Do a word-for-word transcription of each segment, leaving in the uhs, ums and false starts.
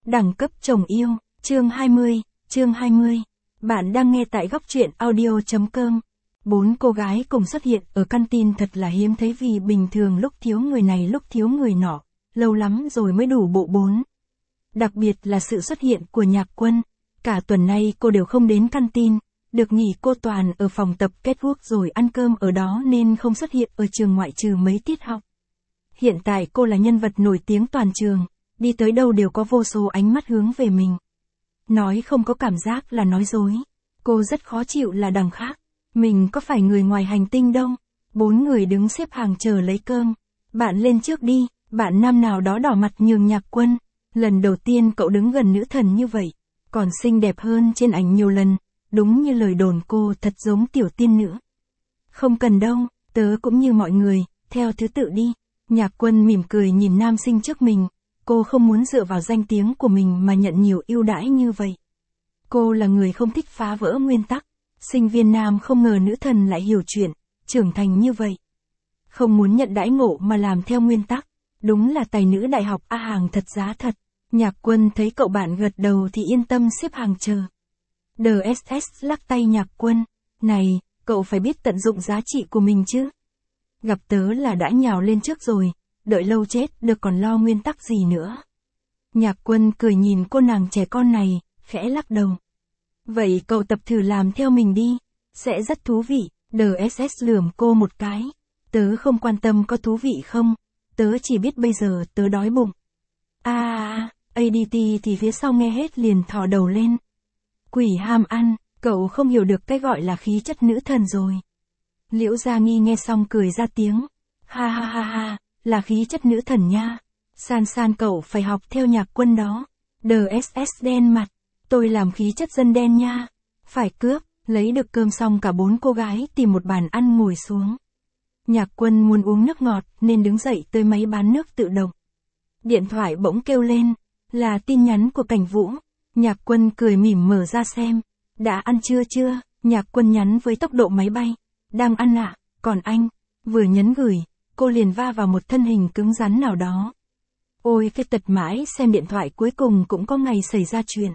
Đẳng cấp chồng yêu, chương hai mươi, chương hai mươi. Bạn đang nghe tại góc truyện audio.com. Bốn cô gái cùng xuất hiện ở căn tin thật là hiếm thấy vì bình thường lúc thiếu người này lúc thiếu người nọ, lâu lắm rồi mới đủ bộ bốn. Đặc biệt là sự xuất hiện của Nhạc Quân. Cả tuần nay cô đều không đến căn tin, được nghỉ cô toàn ở phòng tập catwalk rồi ăn cơm ở đó nên không xuất hiện ở trường ngoại trừ mấy tiết học. Hiện tại cô là nhân vật nổi tiếng toàn trường, đi tới đâu đều có vô số ánh mắt hướng về mình. Nói không có cảm giác là nói dối. Cô rất khó chịu là đằng khác. Mình có phải người ngoài hành tinh đâu. Bốn người đứng xếp hàng chờ lấy cơm. Bạn lên trước đi, bạn nam nào đó đỏ mặt nhường Nhạc Quân. Lần đầu tiên cậu đứng gần nữ thần như vậy, còn xinh đẹp hơn trên ảnh nhiều lần. Đúng như lời đồn cô thật giống tiểu tiên nữ. Không cần đâu, tớ cũng như mọi người, theo thứ tự đi. Nhạc Quân mỉm cười nhìn nam sinh trước mình. Cô không muốn dựa vào danh tiếng của mình mà nhận nhiều ưu đãi như vậy. Cô là người không thích phá vỡ nguyên tắc. Sinh viên nam không ngờ nữ thần lại hiểu chuyện, trưởng thành như vậy. Không muốn nhận đãi ngộ mà làm theo nguyên tắc. Đúng là tài nữ đại học A hàng thật giá thật. Nhạc Quân thấy cậu bạn gật đầu thì yên tâm xếp hàng chờ. đê ét ét lắc tay Nhạc Quân. Này, cậu phải biết tận dụng giá trị của mình chứ. Gặp tớ là đã nhào lên trước rồi. Đợi lâu chết được còn lo nguyên tắc gì nữa. Nhạc Quân cười nhìn cô nàng trẻ con này, khẽ lắc đầu. Vậy cậu tập thử làm theo mình đi, sẽ rất thú vị. đê ét ét lườm cô một cái. Tớ không quan tâm có thú vị không, tớ chỉ biết bây giờ tớ đói bụng. À, a đê tê thì phía sau nghe hết liền thò đầu lên. Quỷ ham ăn, cậu không hiểu được cái gọi là khí chất nữ thần rồi. Liễu Gia Nghi nghe xong cười ra tiếng. Ha ha ha ha. Là khí chất nữ thần nha. San San cậu phải học theo Nhạc Quân đó. đê ét ét đen mặt. Tôi làm khí chất dân đen nha. Phải cướp, lấy được cơm xong cả bốn cô gái tìm một bàn ăn ngồi xuống. Nhạc Quân muốn uống nước ngọt nên đứng dậy tới máy bán nước tự động. Điện thoại bỗng kêu lên. Là tin nhắn của Cảnh Vũ. Nhạc Quân cười mỉm mở ra xem. Đã ăn chưa chưa? Nhạc Quân nhắn với tốc độ máy bay. Đang ăn ạ, à? Còn anh? Vừa nhấn gửi. Cô liền va vào một thân hình cứng rắn nào đó. Ôi cái tật mãi xem điện thoại cuối cùng cũng có ngày xảy ra chuyện.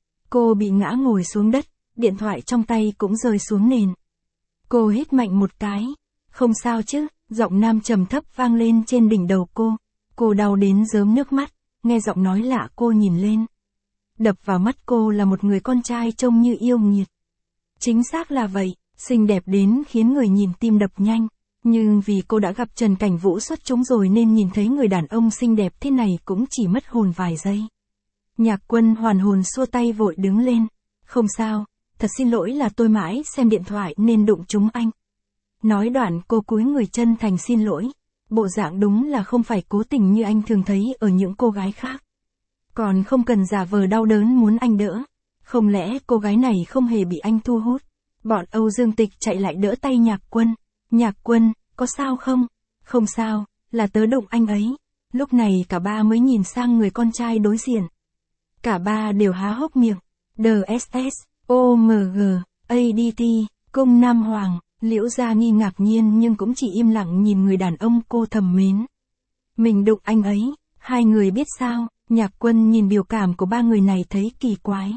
Cô bị ngã ngồi xuống đất, điện thoại trong tay cũng rơi xuống nền. Cô hít mạnh một cái. Không sao chứ, giọng nam trầm thấp vang lên trên đỉnh đầu cô. Cô đau đến rớm nước mắt, nghe giọng nói lạ cô nhìn lên. Đập vào mắt cô là một người con trai trông như yêu nghiệt. Chính xác là vậy, xinh đẹp đến khiến người nhìn tim đập nhanh. Nhưng vì cô đã gặp Trần Cảnh Vũ xuất chúng rồi nên nhìn thấy người đàn ông xinh đẹp thế này cũng chỉ mất hồn vài giây. Nhạc Quân hoàn hồn xua tay vội đứng lên. Không sao, thật xin lỗi là tôi mãi xem điện thoại nên đụng trúng anh. Nói đoạn cô cúi người chân thành xin lỗi. Bộ dạng đúng là không phải cố tình như anh thường thấy ở những cô gái khác. Còn không cần giả vờ đau đớn muốn anh đỡ. Không lẽ cô gái này không hề bị anh thu hút? Bọn Âu Dương Tịch chạy lại đỡ tay Nhạc Quân. Nhạc Quân, có sao không? Không sao, là tớ đụng anh ấy. Lúc này cả ba mới nhìn sang người con trai đối diện. Cả ba đều há hốc miệng. đê ét ét, ô em giê, a đê tê, Cung Nam Hoàng, Liễu Gia Nghi ngạc nhiên nhưng cũng chỉ im lặng nhìn người đàn ông cô thầm mến. Mình đụng anh ấy, hai người biết sao? Nhạc Quân nhìn biểu cảm của ba người này thấy kỳ quái.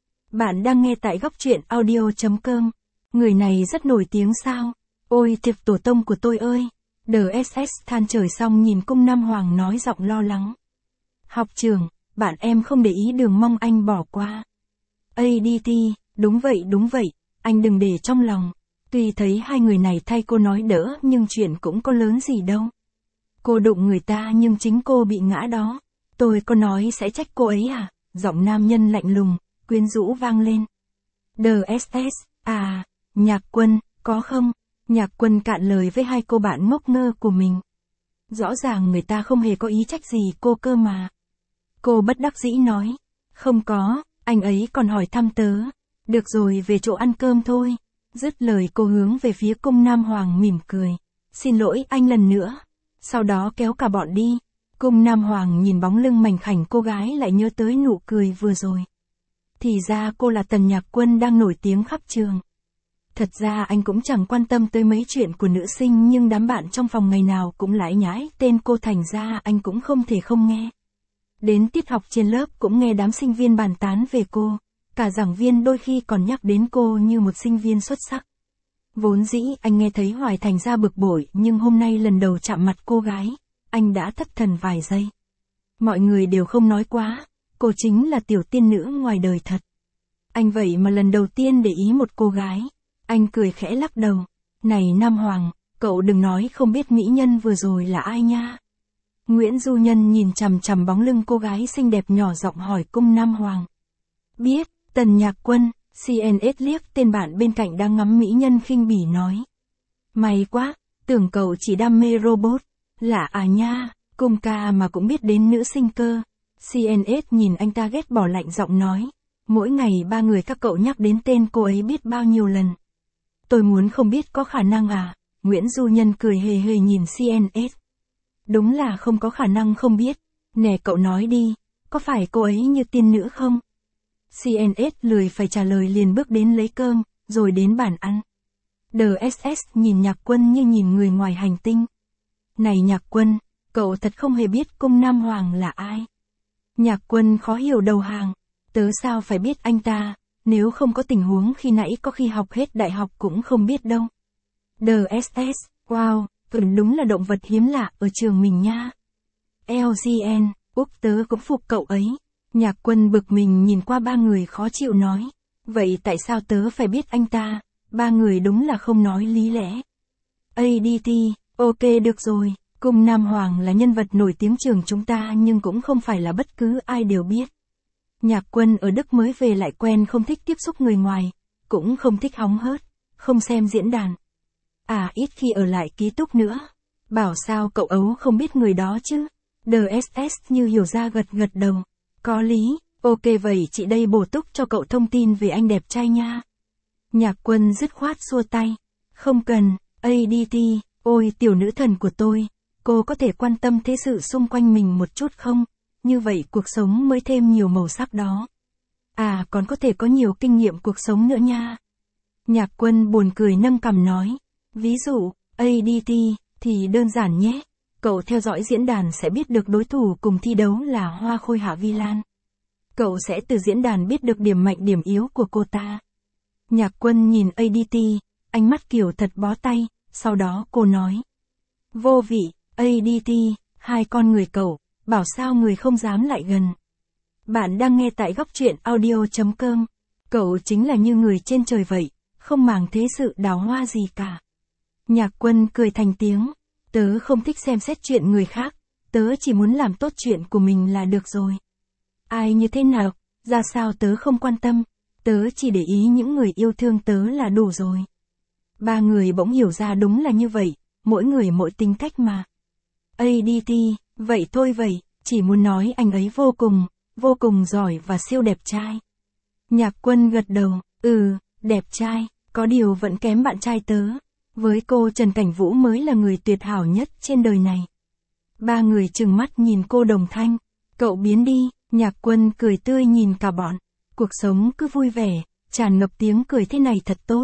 Bạn đang nghe tại góc truyện audio.com. Người này rất nổi tiếng sao? Ôi thiệp tổ tông của tôi ơi! đê ét ét than trời xong nhìn Cung Nam Hoàng nói giọng lo lắng. Học trường, bạn em không để ý đường mong anh bỏ qua. a đê tê, đúng vậy đúng vậy, anh đừng để trong lòng. Tuy thấy hai người này thay cô nói đỡ nhưng chuyện cũng có lớn gì đâu. Cô đụng người ta nhưng chính cô bị ngã đó. Tôi có nói sẽ trách cô ấy à? Giọng nam nhân lạnh lùng, quyến rũ vang lên. đê ét ét, à, Nhạc Quân, có không? Nhạc Quân cạn lời với hai cô bạn ngốc ngơ của mình. Rõ ràng người ta không hề có ý trách gì cô cơ mà. Cô bất đắc dĩ nói. Không có, anh ấy còn hỏi thăm tớ. Được rồi về chỗ ăn cơm thôi. Dứt lời cô hướng về phía Cung Nam Hoàng mỉm cười. Xin lỗi anh lần nữa. Sau đó kéo cả bọn đi. Cung Nam Hoàng nhìn bóng lưng mảnh khảnh cô gái lại nhớ tới nụ cười vừa rồi. Thì ra cô là Tần Nhạc Quân đang nổi tiếng khắp trường. Thật ra anh cũng chẳng quan tâm tới mấy chuyện của nữ sinh nhưng đám bạn trong phòng ngày nào cũng lải nhải tên cô thành ra anh cũng không thể không nghe. Đến tiết học trên lớp cũng nghe đám sinh viên bàn tán về cô, cả giảng viên đôi khi còn nhắc đến cô như một sinh viên xuất sắc. Vốn dĩ anh nghe thấy hoài thành ra bực bội, nhưng hôm nay lần đầu chạm mặt cô gái, anh đã thất thần vài giây. Mọi người đều không nói quá, cô chính là tiểu tiên nữ ngoài đời thật. Anh vậy mà lần đầu tiên để ý một cô gái, anh cười khẽ lắc đầu. Này Nam Hoàng, cậu đừng nói không biết mỹ nhân vừa rồi là ai nha. Nguyễn Du Nhân nhìn chằm chằm bóng lưng cô gái xinh đẹp nhỏ giọng hỏi cung Nam Hoàng. Biết, Tần Nhạc Quân, xê en ét liếc tên bạn bên cạnh đang ngắm mỹ nhân khinh bỉ nói. May quá, tưởng cậu chỉ đam mê robot, lạ à nha, cung ca mà cũng biết đến nữ sinh cơ. xê en ét nhìn anh ta ghét bỏ lạnh giọng nói. Mỗi ngày ba người các cậu nhắc đến tên cô ấy biết bao nhiêu lần. Tôi muốn không biết có khả năng à, Nguyễn Du Nhân cười hề hề nhìn xê en ét. Đúng là không có khả năng không biết, nè cậu nói đi, có phải cô ấy như tiên nữ không? xê en ét lười phải trả lời liền bước đến lấy cơm, rồi đến bàn ăn. đê ét ét nhìn Nhạc Quân như nhìn người ngoài hành tinh. Này Nhạc Quân, cậu thật không hề biết cung Nam Hoàng là ai. Nhạc Quân khó hiểu đầu hàng, tớ sao phải biết anh ta, nếu không có tình huống khi nãy có khi học hết đại học cũng không biết đâu. đê ét ét, wow, đúng là động vật hiếm lạ ở trường mình nha. lờ giê en, Úc tớ cũng phục cậu ấy. Nhạc Quân bực mình nhìn qua ba người khó chịu nói. Vậy tại sao tớ phải biết anh ta? Ba người đúng là không nói lý lẽ. a đê tê, ok được rồi, cung Nam Hoàng là nhân vật nổi tiếng trường chúng ta nhưng cũng không phải là bất cứ ai đều biết. Nhạc Quân ở Đức mới về lại quen không thích tiếp xúc người ngoài, cũng không thích hóng hớt, không xem diễn đàn. À ít khi ở lại ký túc nữa. Bảo sao cậu ấu không biết người đó chứ? đê ét ét như hiểu ra gật gật đầu. Có lý, ok vậy chị đây bổ túc cho cậu thông tin về anh đẹp trai nha. Nhạc Quân dứt khoát xua tay. Không cần, a đê tê, ôi tiểu nữ thần của tôi, cô có thể quan tâm thế sự xung quanh mình một chút không? Như vậy cuộc sống mới thêm nhiều màu sắc đó. À còn có thể có nhiều kinh nghiệm cuộc sống nữa nha. Nhạc Quân buồn cười nâng cằm nói. Ví dụ, a đê tê, thì đơn giản nhé. Cậu theo dõi diễn đàn sẽ biết được đối thủ cùng thi đấu là Hoa Khôi Hạ Vi Lan. Cậu sẽ từ diễn đàn biết được điểm mạnh điểm yếu của cô ta. Nhạc Quân nhìn a đê tê, ánh mắt kiểu thật bó tay, sau đó cô nói. Vô vị, a đê tê, hai con người cậu, bảo sao người không dám lại gần. Bạn đang nghe tại góc truyện audio chấm com. Cậu chính là như người trên trời vậy, không màng thế sự đào hoa gì cả. Nhạc Quân cười thành tiếng. Tớ không thích xem xét chuyện người khác, tớ chỉ muốn làm tốt chuyện của mình là được rồi. Ai như thế nào, ra sao tớ không quan tâm, tớ chỉ để ý những người yêu thương tớ là đủ rồi. Ba người bỗng hiểu ra đúng là như vậy, mỗi người mỗi tính cách mà. a đê tê, vậy thôi vậy, chỉ muốn nói anh ấy vô cùng, vô cùng giỏi và siêu đẹp trai. Nhạc Quân gật đầu, ừ, đẹp trai, có điều vẫn kém bạn trai tớ. Với cô Trần Cảnh Vũ mới là người tuyệt hảo nhất trên đời này. Ba người trừng mắt nhìn cô đồng thanh. Cậu biến đi, Nhạc Quân cười tươi nhìn cả bọn. Cuộc sống cứ vui vẻ, tràn ngập tiếng cười thế này thật tốt.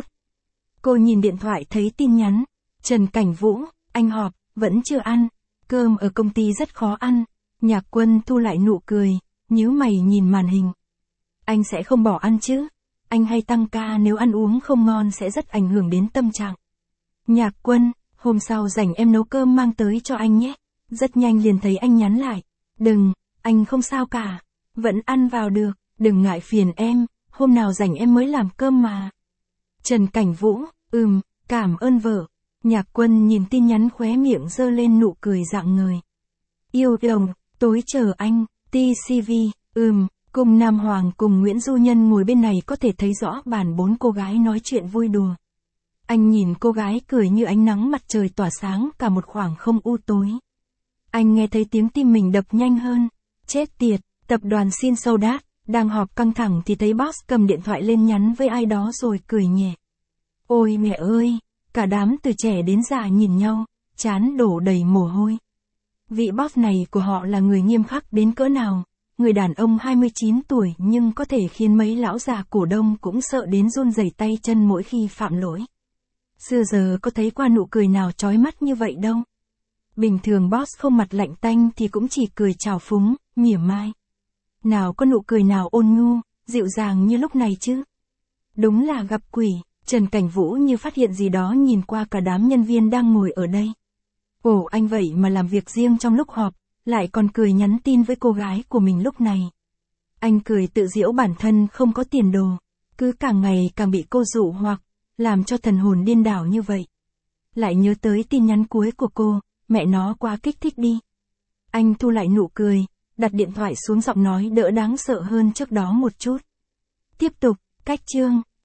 Cô nhìn điện thoại thấy tin nhắn. Trần Cảnh Vũ, anh họp, vẫn chưa ăn. Cơm ở công ty rất khó ăn. Nhạc Quân thu lại nụ cười, nhíu mày nhìn màn hình. Anh sẽ không bỏ ăn chứ? Anh hay tăng ca nếu ăn uống không ngon sẽ rất ảnh hưởng đến tâm trạng. Nhạc Quân, hôm sau rảnh em nấu cơm mang tới cho anh nhé. Rất nhanh liền thấy anh nhắn lại. Đừng, anh không sao cả. Vẫn ăn vào được, đừng ngại phiền em, hôm nào rảnh em mới làm cơm mà. Trần Cảnh Vũ, ừm, cảm ơn vợ. Nhạc Quân nhìn tin nhắn khóe miệng giơ lên nụ cười rạng ngời. Yêu lòng, tối chờ anh, tê xê vê, ừm, cùng Nam Hoàng cùng Nguyễn Du Nhân ngồi bên này có thể thấy rõ bàn bốn cô gái nói chuyện vui đùa. Anh nhìn cô gái cười như ánh nắng mặt trời tỏa sáng cả một khoảng không u tối. Anh nghe thấy tiếng tim mình đập nhanh hơn. Chết tiệt, tập đoàn Sin Sodat, đang họp căng thẳng thì thấy boss cầm điện thoại lên nhắn với ai đó rồi cười nhẹ. Ôi mẹ ơi, cả đám từ trẻ đến già nhìn nhau, trán đổ đầy mồ hôi. Vị boss này của họ là người nghiêm khắc đến cỡ nào, người đàn ông hai mươi chín tuổi nhưng có thể khiến mấy lão già cổ đông cũng sợ đến run rẩy tay chân mỗi khi phạm lỗi. Xưa giờ có thấy qua nụ cười nào chói mắt như vậy đâu. Bình thường boss không mặt lạnh tanh thì cũng chỉ cười trào phúng, mỉa mai. Nào có nụ cười nào ôn nhu, dịu dàng như lúc này chứ. Đúng là gặp quỷ, Trần Cảnh Vũ như phát hiện gì đó nhìn qua cả đám nhân viên đang ngồi ở đây. Ồ, anh vậy mà làm việc riêng trong lúc họp, lại còn cười nhắn tin với cô gái của mình lúc này. Anh cười tự giễu bản thân không có tiền đồ, cứ càng ngày càng bị cô dụ hoặc, làm cho thần hồn điên đảo như vậy. Lại nhớ tới tin nhắn cuối của cô, mẹ nó quá kích thích đi. Anh thu lại nụ cười, đặt điện thoại xuống, giọng nói đỡ đáng sợ hơn trước đó một chút. Tiếp tục, cách chương.